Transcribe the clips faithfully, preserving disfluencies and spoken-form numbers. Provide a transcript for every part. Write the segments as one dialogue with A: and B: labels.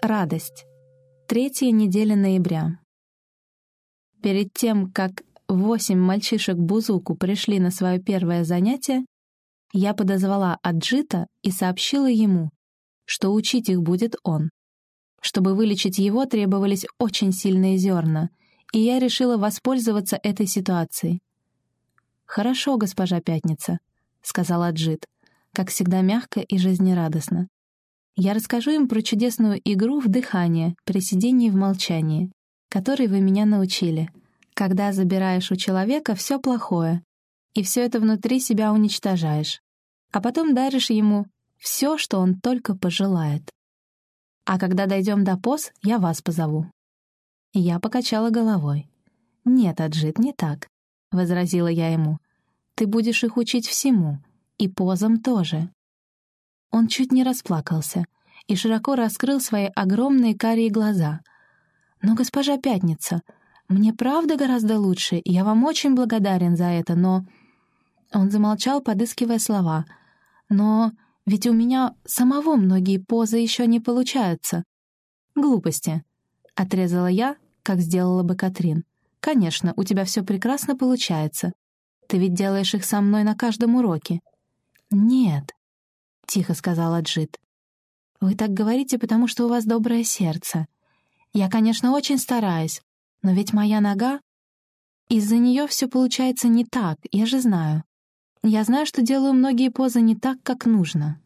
A: Радость. Третья неделя ноября. Перед тем, как восемь мальчишек Бузуку пришли на свое первое занятие, я подозвала Аджита и сообщила ему, что учить их будет он. Чтобы вылечить его, требовались очень сильные зерна, и я решила воспользоваться этой ситуацией. «Хорошо, госпожа Пятница», — сказал Аджит, как всегда мягко и жизнерадостно. «Я расскажу им про чудесную игру в дыхание при сидении в молчании, которой вы меня научили, когда забираешь у человека все плохое, и все это внутри себя уничтожаешь, а потом даришь ему все, что он только пожелает. А когда дойдем до поз, я вас позову». Я покачала головой. «Нет, Аджит, не так», — возразила я ему. «Ты будешь их учить всему, и позам тоже». Он чуть не расплакался и широко раскрыл свои огромные карие глаза. «Но, госпожа Пятница, мне правда гораздо лучше, и я вам очень благодарен за это, но...» Он замолчал, подыскивая слова. «Но ведь у меня самого многие позы еще не получаются». «Глупости», — отрезала я, как сделала бы Катрин. «Конечно, у тебя все прекрасно получается. Ты ведь делаешь их со мной на каждом уроке». «Нет», — тихо сказал Аджит. «Вы так говорите, потому что у вас доброе сердце. Я, конечно, очень стараюсь, но ведь моя нога... Из-за нее все получается не так, я же знаю. Я знаю, что делаю многие позы не так, как нужно».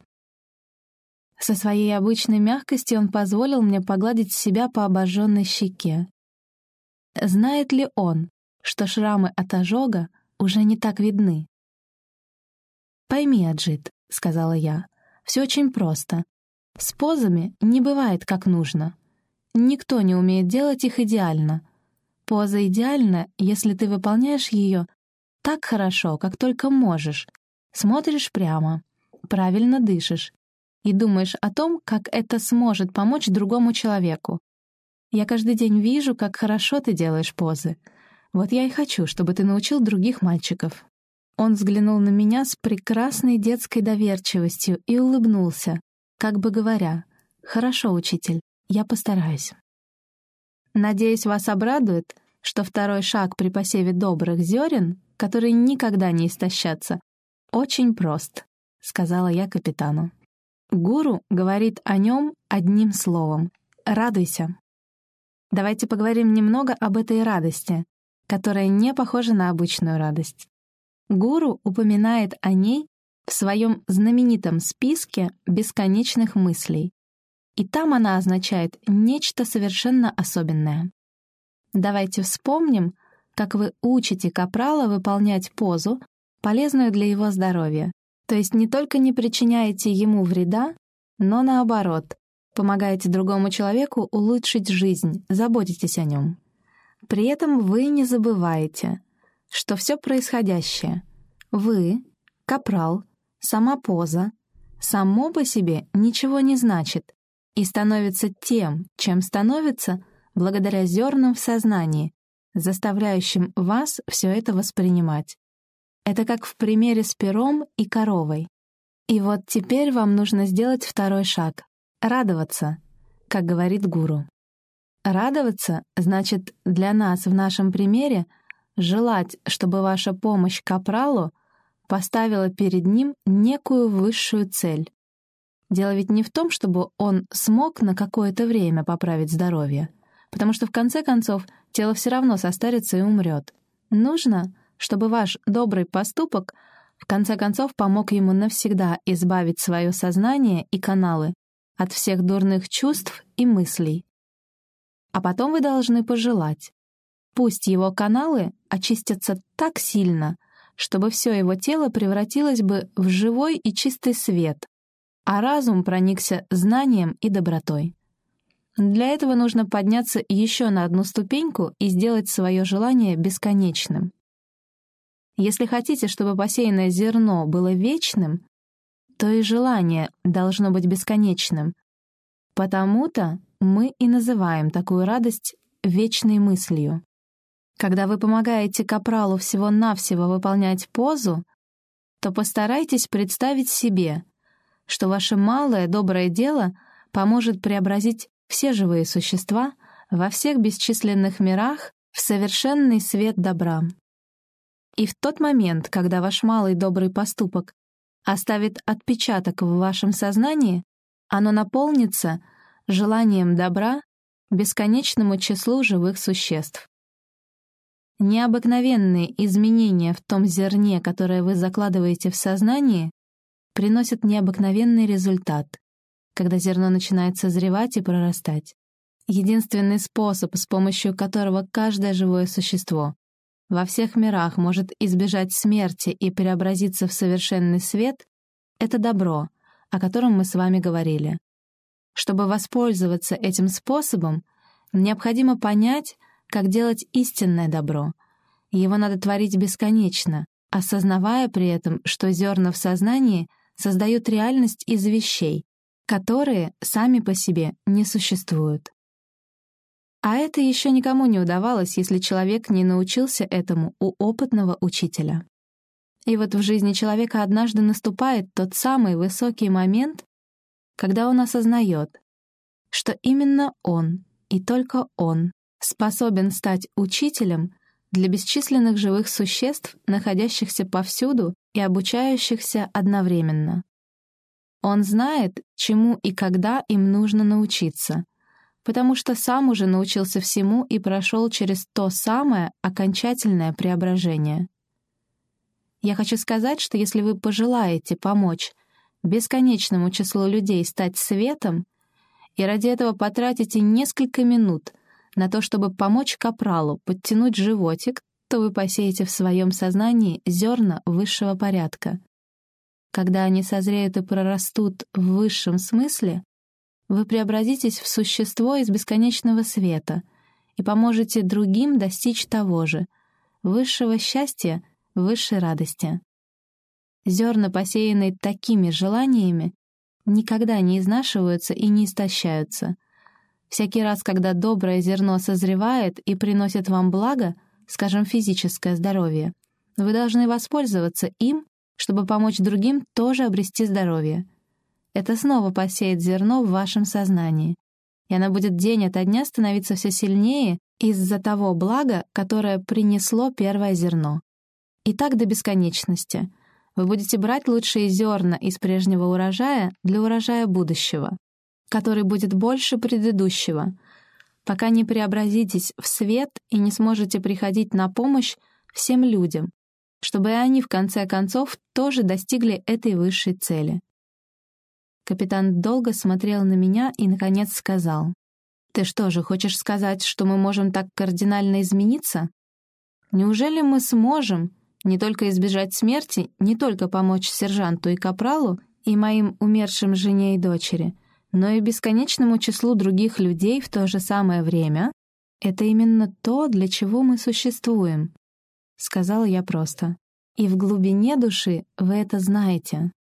A: Со своей обычной мягкостью он позволил мне погладить себя по обожженной щеке. Знает ли он, что шрамы от ожога уже не так видны? «Пойми, Аджит», — сказала я, — «все очень просто. С позами не бывает как нужно. Никто не умеет делать их идеально. Поза идеальна, если ты выполняешь ее так хорошо, как только можешь, смотришь прямо, правильно дышишь и думаешь о том, как это сможет помочь другому человеку. Я каждый день вижу, как хорошо ты делаешь позы. Вот я и хочу, чтобы ты научил других мальчиков». Он взглянул на меня с прекрасной детской доверчивостью и улыбнулся, как бы говоря: «Хорошо, учитель, я постараюсь». Надеюсь, вас обрадует, что второй шаг при посеве добрых зерен, которые никогда не истощатся, очень прост, — сказала я капитану. Гуру говорит о нем одним словом — «радуйся». Давайте поговорим немного об этой радости, которая не похожа на обычную радость. Гуру упоминает о ней в своем знаменитом списке бесконечных мыслей, и там она означает нечто совершенно особенное. Давайте вспомним, как вы учите капрала выполнять позу, полезную для его здоровья, то есть не только не причиняете ему вреда, но наоборот, помогаете другому человеку улучшить жизнь, заботитесь о нем. При этом вы не забываете, что все происходящее — вы, капрал, сама поза — само по себе ничего не значит и становится тем, чем становится, благодаря зернам в сознании, заставляющим вас все это воспринимать. Это как в примере с пером и коровой. И вот теперь вам нужно сделать второй шаг — радоваться, как говорит гуру. Радоваться значит для нас в нашем примере желать, чтобы ваша помощь капралу поставила перед ним некую высшую цель. Дело ведь не в том, чтобы он смог на какое-то время поправить здоровье, потому что в конце концов тело все равно состарится и умрет. Нужно, чтобы ваш добрый поступок в конце концов помог ему навсегда избавить свое сознание и каналы от всех дурных чувств и мыслей. А потом вы должны пожелать: пусть его каналы очистятся так сильно, чтобы все его тело превратилось бы в живой и чистый свет, а разум проникся знанием и добротой. Для этого нужно подняться еще на одну ступеньку и сделать свое желание бесконечным. Если хотите, чтобы посеянное зерно было вечным, то и желание должно быть бесконечным. Потому-то мы и называем такую радость вечной мыслью. Когда вы помогаете капралу всего-навсего выполнять позу, то постарайтесь представить себе, что ваше малое доброе дело поможет преобразить все живые существа во всех бесчисленных мирах в совершенный свет добра. И в тот момент, когда ваш малый добрый поступок оставит отпечаток в вашем сознании, оно наполнится желанием добра бесконечному числу живых существ. Необыкновенные изменения в том зерне, которое вы закладываете в сознании, приносят необыкновенный результат, когда зерно начинает созревать и прорастать. Единственный способ, с помощью которого каждое живое существо во всех мирах может избежать смерти и преобразиться в совершенный свет, это добро, о котором мы с вами говорили. Чтобы воспользоваться этим способом, необходимо понять, как делать истинное добро. Его надо творить бесконечно, осознавая при этом, что зерна в сознании создают реальность из вещей, которые сами по себе не существуют. А это еще никому не удавалось, если человек не научился этому у опытного учителя. И вот в жизни человека однажды наступает тот самый высокий момент, когда он осознает, что именно он, и только он, способен стать учителем для бесчисленных живых существ, находящихся повсюду и обучающихся одновременно. Он знает, чему и когда им нужно научиться, потому что сам уже научился всему и прошел через то самое окончательное преображение. Я хочу сказать, что если вы пожелаете помочь бесконечному числу людей стать светом, и ради этого потратите несколько минут на то, чтобы помочь капралу подтянуть животик, то вы посеете в своем сознании зерна высшего порядка. Когда они созреют и прорастут в высшем смысле, вы преобразитесь в существо из бесконечного света и поможете другим достичь того же — высшего счастья, высшей радости. Зерна, посеянные такими желаниями, никогда не изнашиваются и не истощаются. Всякий раз, когда доброе зерно созревает и приносит вам благо, скажем, физическое здоровье, вы должны воспользоваться им, чтобы помочь другим тоже обрести здоровье. Это снова посеет зерно в вашем сознании, и оно будет день ото дня становиться все сильнее из-за того блага, которое принесло первое зерно. И так до бесконечности. Вы будете брать лучшие зерна из прежнего урожая для урожая будущего, который будет больше предыдущего, пока не преобразитесь в свет и не сможете приходить на помощь всем людям, чтобы и они, в конце концов, тоже достигли этой высшей цели. Капитан долго смотрел на меня и, наконец, сказал: «Ты что же, хочешь сказать, что мы можем так кардинально измениться? Неужели мы сможем не только избежать смерти, не только помочь сержанту и капралу и моим умершим жене и дочери, но и бесконечному числу других людей в то же самое время? Это именно то, для чего мы существуем», — сказала я просто. «И в глубине души вы это знаете».